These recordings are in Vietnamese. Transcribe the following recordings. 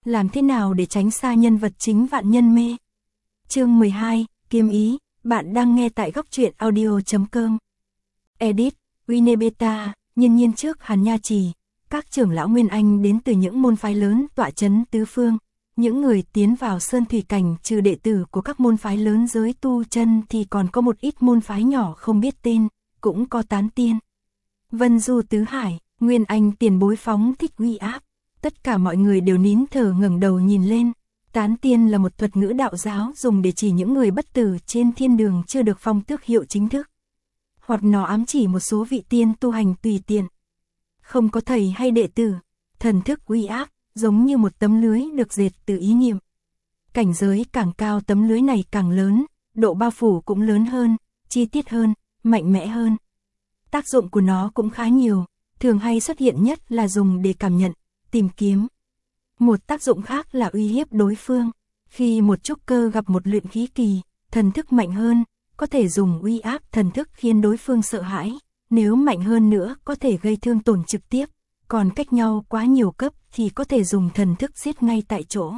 Làm thế nào để tránh xa nhân vật chính vạn nhân mê? Chương 12, kiếm ý, bạn đang nghe tại góc truyện audio.com. Edit, Winebeta, nhiên nhiên trước Hàn Nha Trì, các trưởng lão Nguyên Anh đến từ những môn phái lớn tọa chấn tứ phương. Những người tiến vào Sơn Thủy Cảnh trừ đệ tử của các môn phái lớn giới tu chân thì còn có một ít môn phái nhỏ không biết tên, cũng có tán tiên. Vân Du tứ hải, Nguyên Anh tiền bối phóng thích uy áp. Tất cả mọi người đều nín thở ngẩng đầu nhìn lên. Tán tiên là một thuật ngữ đạo giáo dùng để chỉ những người bất tử trên thiên đường chưa được phong tước hiệu chính thức. Hoặc nó ám chỉ một số vị tiên tu hành tùy tiện. Không có thầy hay đệ tử, thần thức uy áp, giống như một tấm lưới được dệt từ ý niệm. Cảnh giới càng cao tấm lưới này càng lớn, độ bao phủ cũng lớn hơn, chi tiết hơn, mạnh mẽ hơn. Tác dụng của nó cũng khá nhiều, thường hay xuất hiện nhất là dùng để cảm nhận, tìm kiếm. Một tác dụng khác là uy hiếp đối phương. Khi một trúc cơ gặp một luyện khí kỳ, thần thức mạnh hơn, có thể dùng uy áp thần thức khiến đối phương sợ hãi. Nếu mạnh hơn nữa có thể gây thương tổn trực tiếp, còn cách nhau quá nhiều cấp thì có thể dùng thần thức giết ngay tại chỗ.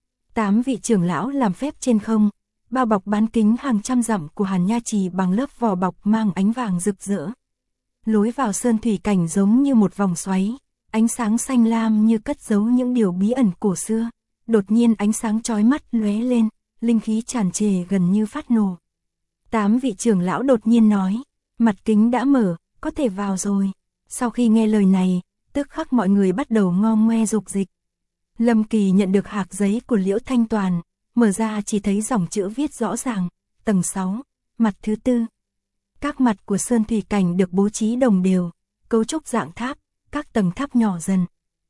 8 vị trưởng lão làm phép trên không, bao bọc bán kính hàng trăm dặm của Hàn Nha Trì bằng lớp vỏ bọc mang ánh vàng rực rỡ. Lối vào Sơn Thủy Cảnh giống như một vòng xoáy, ánh sáng xanh lam như cất giấu những điều bí ẩn cổ xưa. Đột nhiên ánh sáng chói mắt lóe lên, linh khí tràn trề gần như phát nổ. 8 vị trưởng lão đột nhiên nói, mặt kính đã mở, có thể vào rồi. Sau khi nghe lời này, tức khắc mọi người bắt đầu ngao ngoe dục dịch. Lâm Kỳ nhận được hạc giấy của Liễu Thanh Toàn, mở ra chỉ thấy dòng chữ viết rõ ràng, tầng 6, mặt thứ 4. Các mặt của Sơn Thủy Cảnh được bố trí đồng đều, cấu trúc dạng tháp, các tầng tháp nhỏ dần.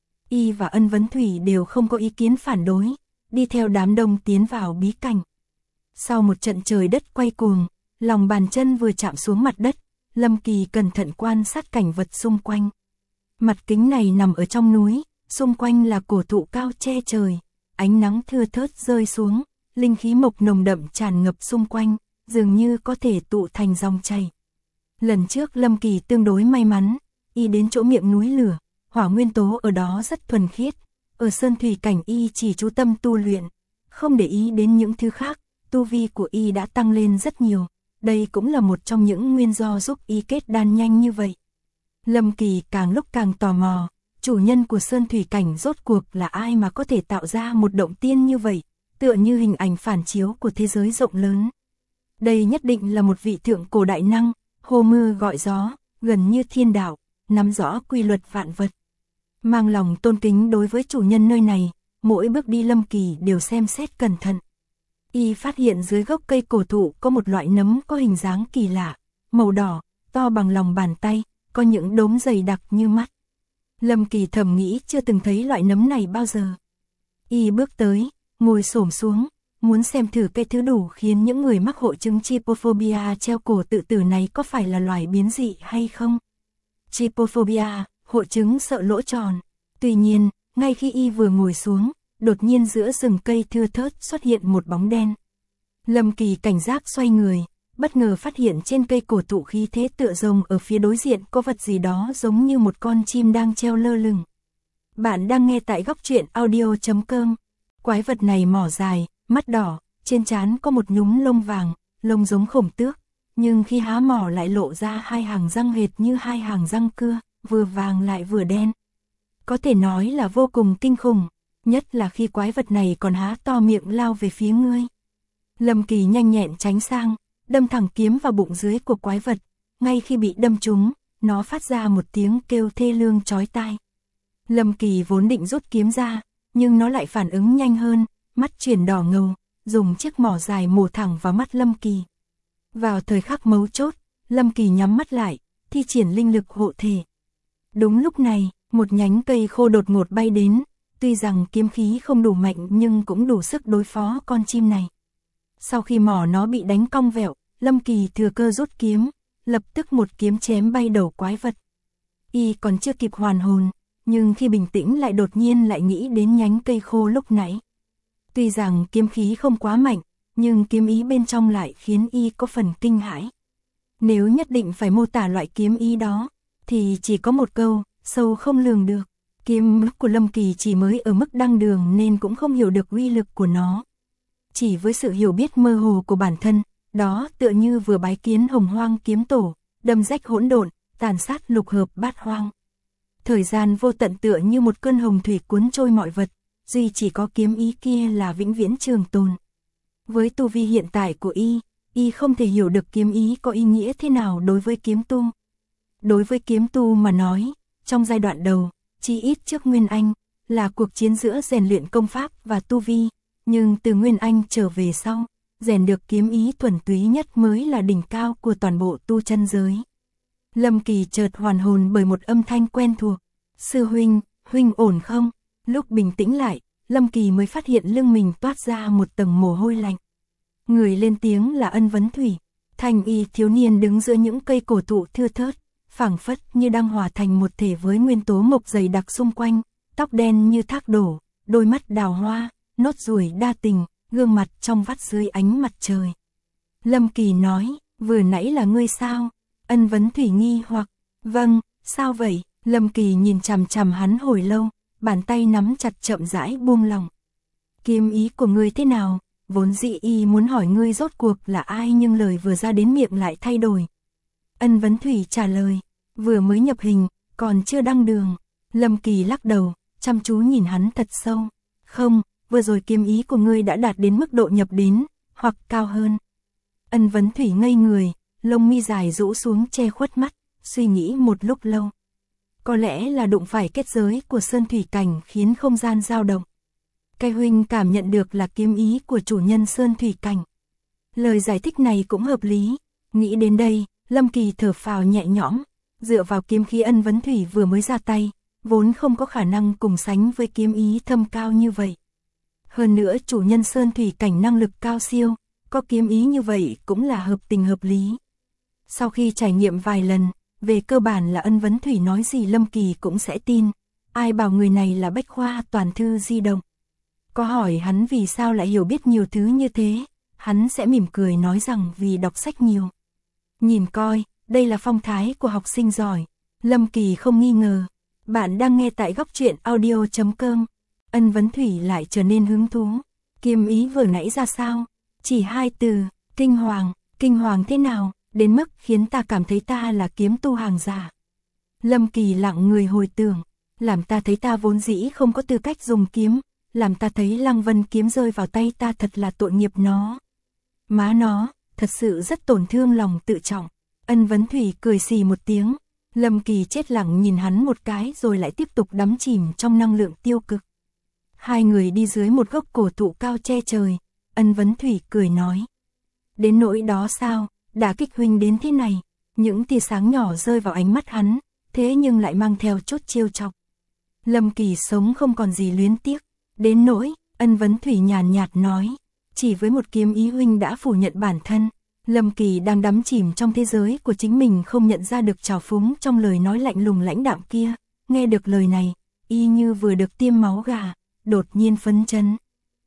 Y và Ân Vấn Thủy đều không có ý kiến phản đối, đi theo đám đông tiến vào bí cảnh. Sau một trận trời đất quay cuồng, lòng bàn chân vừa chạm xuống mặt đất, Lâm Kỳ cẩn thận quan sát cảnh vật xung quanh. Mặt kính này nằm ở trong núi, xung quanh là cổ thụ cao che trời, ánh nắng thưa thớt rơi xuống, linh khí mộc nồng đậm tràn ngập xung quanh, dường như có thể tụ thành dòng chảy. Lần trước Lâm Kỳ tương đối may mắn, y đến chỗ miệng núi lửa, hỏa nguyên tố ở đó rất thuần khiết, ở Sơn Thủy Cảnh y chỉ chú tâm tu luyện, không để ý đến những thứ khác, tu vi của y đã tăng lên rất nhiều, đây cũng là một trong những nguyên do giúp y kết đan nhanh như vậy. Lâm Kỳ càng lúc càng tò mò, chủ nhân của Sơn Thủy Cảnh rốt cuộc là ai mà có thể tạo ra một động tiên như vậy, tựa như hình ảnh phản chiếu của thế giới rộng lớn. Đây nhất định là một vị thượng cổ đại năng, hô mưa gọi gió, gần như thiên đạo, nắm rõ quy luật vạn vật. Mang lòng tôn kính đối với chủ nhân nơi này, mỗi bước đi Lâm Kỳ đều xem xét cẩn thận. Y phát hiện dưới gốc cây cổ thụ có một loại nấm có hình dáng kỳ lạ, màu đỏ, to bằng lòng bàn tay, có những đốm dày đặc như mắt. Lâm Kỳ thầm nghĩ chưa từng thấy loại nấm này bao giờ. Y bước tới, ngồi xổm xuống, muốn xem thử cái thứ đủ khiến những người mắc hội chứng trypophobia treo cổ tự tử này có phải là loài biến dị hay không. Trypophobia, hội chứng sợ lỗ tròn. Tuy nhiên, ngay khi y vừa ngồi xuống, đột nhiên giữa rừng cây thưa thớt xuất hiện một bóng đen. Lâm Kỳ cảnh giác xoay người, bất ngờ phát hiện trên cây cổ thụ khí thế tựa rồng ở phía đối diện có vật gì đó giống như một con chim đang treo lơ lửng. Bạn đang nghe tại góc truyện audio.com. Quái vật này mỏ dài, mắt đỏ, trên trán có một nhúm lông vàng, lông giống khổng tước, nhưng khi há mỏ lại lộ ra hai hàng răng hệt như hai hàng răng cưa, vừa vàng lại vừa đen. Có thể nói là vô cùng kinh khủng, nhất là khi quái vật này còn há to miệng lao về phía ngươi. Lâm Kỳ nhanh nhẹn tránh sang, đâm thẳng kiếm vào bụng dưới của quái vật, ngay khi bị đâm trúng, nó phát ra một tiếng kêu thê lương chói tai. Lâm Kỳ vốn định rút kiếm ra, nhưng nó lại phản ứng nhanh hơn, mắt chuyển đỏ ngầu, dùng chiếc mỏ dài mổ thẳng vào mắt Lâm Kỳ. Vào thời khắc mấu chốt, Lâm Kỳ nhắm mắt lại, thi triển linh lực hộ thể. Đúng lúc này, một nhánh cây khô đột ngột bay đến, tuy rằng kiếm khí không đủ mạnh nhưng cũng đủ sức đối phó con chim này. Sau khi mỏ nó bị đánh cong vẹo, Lâm Kỳ thừa cơ rút kiếm, lập tức một kiếm chém bay đầu quái vật. Y còn chưa kịp hoàn hồn, nhưng khi bình tĩnh lại đột nhiên lại nghĩ đến nhánh cây khô lúc nãy. Tuy rằng kiếm khí không quá mạnh, nhưng kiếm ý bên trong lại khiến y có phần kinh hãi. Nếu nhất định phải mô tả loại kiếm ý đó, thì chỉ có một câu, sâu không lường được. Kiếm của Lâm Kỳ chỉ mới ở mức đăng đường nên cũng không hiểu được uy lực của nó. Chỉ với sự hiểu biết mơ hồ của bản thân, đó tựa như vừa bái kiến Hồng Hoang kiếm tổ, đâm rách hỗn độn, tàn sát lục hợp bát hoang. Thời gian vô tận tựa như một cơn hồng thủy cuốn trôi mọi vật, duy chỉ có kiếm ý kia là vĩnh viễn trường tồn. Với tu vi hiện tại của y không thể hiểu được kiếm ý có ý nghĩa thế nào đối với kiếm tu. Đối với kiếm tu mà nói, trong giai đoạn đầu, chỉ ít trước Nguyên Anh, là cuộc chiến giữa rèn luyện công pháp và tu vi, nhưng từ Nguyên Anh trở về sau, rèn được kiếm ý thuần túy nhất mới là đỉnh cao của toàn bộ tu chân giới. Lâm Kỳ chợt hoàn hồn bởi một âm thanh quen thuộc. Sư huynh, huynh ổn không? Lúc bình tĩnh lại, Lâm Kỳ mới phát hiện lưng mình toát ra một tầng mồ hôi lạnh. Người lên tiếng là Ân Vấn Thủy. Thanh y thiếu niên đứng giữa những cây cổ thụ thưa thớt, phảng phất như đang hòa thành một thể với nguyên tố mộc dày đặc xung quanh, tóc đen như thác đổ, đôi mắt đào hoa, nốt ruồi đa tình, gương mặt trong vắt dưới ánh mặt trời. Lâm Kỳ nói, vừa nãy là ngươi sao? Ân Vấn Thủy nghi hoặc, vâng, sao vậy? Lâm Kỳ nhìn chằm chằm hắn hồi lâu, bàn tay nắm chặt chậm rãi buông lòng. Kiếm ý của ngươi thế nào? Vốn dĩ y muốn hỏi ngươi rốt cuộc là ai nhưng lời vừa ra đến miệng lại thay đổi. Ân Vấn Thủy trả lời, vừa mới nhập hình, còn chưa đăng đường. Lâm Kỳ lắc đầu, chăm chú nhìn hắn thật sâu. Không, vừa rồi kiếm ý của ngươi đã đạt đến mức độ nhập đến, hoặc cao hơn. Ân Vấn Thủy ngây người, lông mi dài rũ xuống che khuất mắt, suy nghĩ một lúc lâu. Có lẽ là đụng phải kết giới của Sơn Thủy Cảnh khiến không gian dao động. Cái huynh cảm nhận được là kiếm ý của chủ nhân Sơn Thủy Cảnh. Lời giải thích này cũng hợp lý. Nghĩ đến đây, Lâm Kỳ thở phào nhẹ nhõm, dựa vào kiếm khí Ân Vấn Thủy vừa mới ra tay, vốn không có khả năng cùng sánh với kiếm ý thâm cao như vậy. Hơn nữa chủ nhân Sơn Thủy Cảnh năng lực cao siêu, có kiếm ý như vậy cũng là hợp tình hợp lý. Sau khi trải nghiệm vài lần, về cơ bản là Ân Vấn Thủy nói gì Lâm Kỳ cũng sẽ tin. Ai bảo người này là bách khoa toàn thư di động. Có hỏi hắn vì sao lại hiểu biết nhiều thứ như thế, hắn sẽ mỉm cười nói rằng vì đọc sách nhiều. Nhìn coi, đây là phong thái của học sinh giỏi. Lâm Kỳ không nghi ngờ. Bạn đang nghe tại góc truyện audio.com. Ân Vấn Thủy lại trở nên hứng thú. Kiếm ý vừa nãy ra sao? Chỉ 2 từ, kinh hoàng thế nào, đến mức khiến ta cảm thấy ta là kiếm tu hàng giả. Lâm Kỳ lặng người hồi tưởng, làm ta thấy ta vốn dĩ không có tư cách dùng kiếm, làm ta thấy Lăng Vân kiếm rơi vào tay ta thật là tội nghiệp nó. Má nó, thật sự rất tổn thương lòng tự trọng. Ân Vấn Thủy cười xì một tiếng, Lâm Kỳ chết lặng nhìn hắn một cái rồi lại tiếp tục đắm chìm trong năng lượng tiêu cực. Hai người đi dưới một gốc cổ thụ cao che trời, Ân Vấn Thủy cười nói. Đến nỗi đó sao, đã kích huynh đến thế này, những tia sáng nhỏ rơi vào ánh mắt hắn, thế nhưng lại mang theo chút trêu chọc. Lâm Kỳ sống không còn gì luyến tiếc, đến nỗi, Ân Vấn Thủy nhàn nhạt nói, chỉ với một kiếm ý huynh đã phủ nhận bản thân. Lâm Kỳ đang đắm chìm trong thế giới của chính mình không nhận ra được trào phúng trong lời nói lạnh lùng lãnh đạm kia, nghe được lời này, y như vừa được tiêm máu gà, đột nhiên phấn chấn.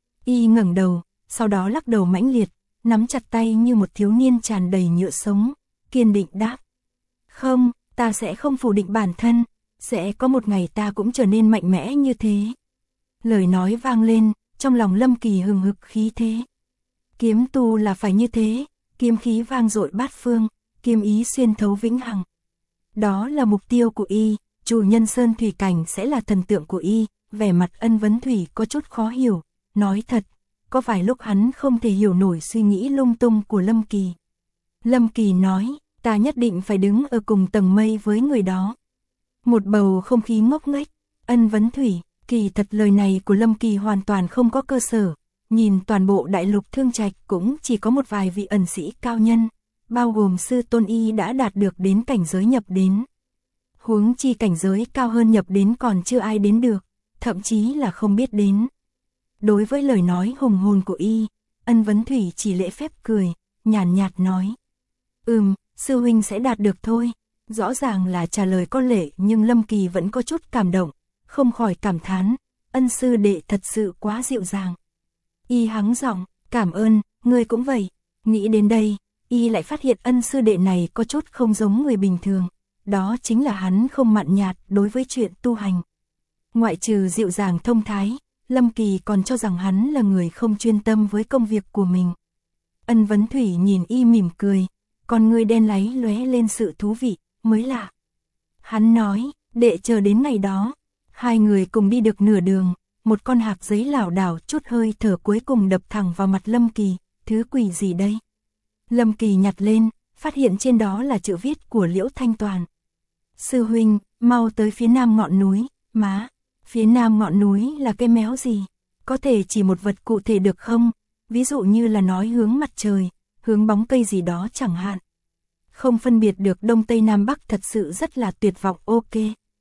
Y ngẩng đầu, sau đó lắc đầu mãnh liệt, nắm chặt tay như một thiếu niên tràn đầy nhựa sống, kiên định đáp. Không, ta sẽ không phủ định bản thân, sẽ có một ngày ta cũng trở nên mạnh mẽ như thế. Lời nói vang lên, trong lòng Lâm Kỳ hừng hực khí thế. Kiếm tu là phải như thế, kiếm khí vang dội bát phương, kiếm ý xuyên thấu vĩnh hằng. Đó là mục tiêu của y, chủ nhân Sơn Thủy Cảnh sẽ là thần tượng của y. Vẻ mặt Ân Vấn Thủy có chút khó hiểu, nói thật, có vài lúc hắn không thể hiểu nổi suy nghĩ lung tung của Lâm Kỳ. Lâm Kỳ nói, ta nhất định phải đứng ở cùng tầng mây với người đó. Một bầu không khí ngốc nghếch. Ân Vấn Thủy, kỳ thật lời này của Lâm Kỳ hoàn toàn không có cơ sở. Nhìn toàn bộ đại lục Thương Trạch cũng chỉ có một vài vị ẩn sĩ cao nhân, bao gồm sư tôn y đã đạt được đến cảnh giới nhập đến. Huống chi cảnh giới cao hơn nhập đến còn chưa ai đến được, thậm chí là không biết đến. Đối với lời nói hùng hồn của y, Ân Vấn Thủy chỉ lễ phép cười, nhàn nhạt nói. Sư huynh sẽ đạt được thôi. Rõ ràng là trả lời có lệ nhưng Lâm Kỳ vẫn có chút cảm động, không khỏi cảm thán, Ân sư đệ thật sự quá dịu dàng. Y hắng giọng, cảm ơn, ngươi cũng vậy. Nghĩ đến đây, y lại phát hiện Ân sư đệ này có chút không giống người bình thường. Đó chính là hắn không mặn nhạt đối với chuyện tu hành. Ngoại trừ dịu dàng thông thái, Lâm Kỳ còn cho rằng hắn là người không chuyên tâm với công việc của mình. Ân Vấn Thủy nhìn y mỉm cười, con ngươi đen láy lóe lên sự thú vị, mới lạ. Hắn nói, đệ chờ đến ngày đó. Hai người cùng đi được nửa đường, một con hạc giấy lảo đảo chút hơi thở cuối cùng đập thẳng vào mặt Lâm Kỳ, thứ quỷ gì đây? Lâm Kỳ nhặt lên, phát hiện trên đó là chữ viết của Liễu Thanh Toàn. Sư huynh, mau tới phía nam ngọn núi. Má, phía nam ngọn núi là cây méo gì? Có thể chỉ một vật cụ thể được không? Ví dụ như là nói hướng mặt trời, hướng bóng cây gì đó chẳng hạn. Không phân biệt được đông tây nam bắc thật sự rất là tuyệt vọng. Ok.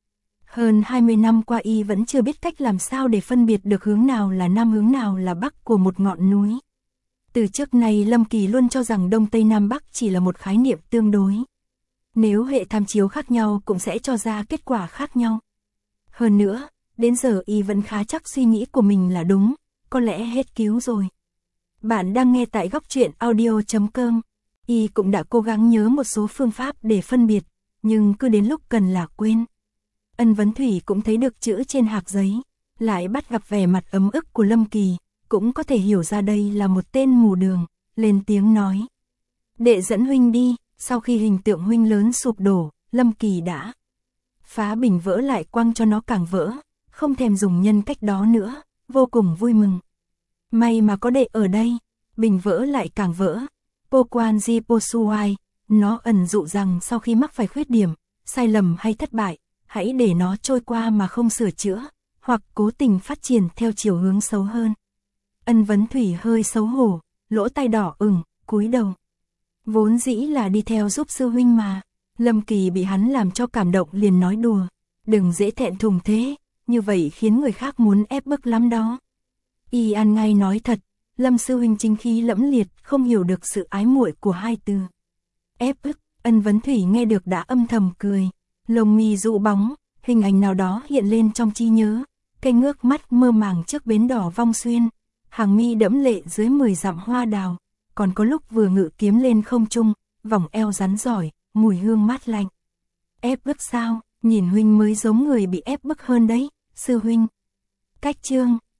Hơn 20 năm qua y vẫn chưa biết cách làm sao để phân biệt được hướng nào là nam hướng nào là bắc của một ngọn núi. Từ trước nay Lâm Kỳ luôn cho rằng đông tây nam bắc chỉ là một khái niệm tương đối. Nếu hệ tham chiếu khác nhau cũng sẽ cho ra kết quả khác nhau. Hơn nữa, đến giờ y vẫn khá chắc suy nghĩ của mình là đúng, có lẽ hết cứu rồi. Bạn đang nghe tại góc truyện audio.com. Y cũng đã cố gắng nhớ một số phương pháp để phân biệt, nhưng cứ đến lúc cần là quên. Ân Vấn Thủy cũng thấy được chữ trên hạc giấy, lại bắt gặp vẻ mặt ấm ức của Lâm Kỳ, cũng có thể hiểu ra đây là một tên mù đường, lên tiếng nói. Đệ dẫn huynh đi. Sau khi hình tượng huynh lớn sụp đổ, Lâm Kỳ đã phá bình vỡ lại quăng cho nó càng vỡ, không thèm dùng nhân cách đó nữa, vô cùng vui mừng. May mà có đệ ở đây, bình vỡ lại càng vỡ. Pokwanji Posuai, nó ẩn dụ rằng sau khi mắc phải khuyết điểm, sai lầm hay thất bại, hãy để nó trôi qua mà không sửa chữa, hoặc cố tình phát triển theo chiều hướng xấu hơn. Ân Vấn Thủy hơi xấu hổ, lỗ tai đỏ ửng, cúi đầu. Vốn dĩ là đi theo giúp sư huynh mà. Lâm Kỳ bị hắn làm cho cảm động liền nói đùa. Đừng dễ thẹn thùng thế, như vậy khiến người khác muốn ép bức lắm đó. Y ăn ngay nói thật, Lâm sư huynh chính khí lẫm liệt, không hiểu được sự ái muội của hai từ ép bức. Ân Vấn Thủy nghe được đã âm thầm cười. Lông mi dụ bóng, hình ảnh nào đó hiện lên trong trí nhớ. Cây ngước mắt mơ màng trước bến đỏ Vong Xuyên, hàng mi đẫm lệ dưới 10 dặm hoa đào. Còn có lúc vừa ngự kiếm lên không trung, vòng eo rắn giỏi, mùi hương mát lạnh. Ép bức sao? Nhìn huynh mới giống người bị ép bức hơn đấy, sư huynh. Cách chương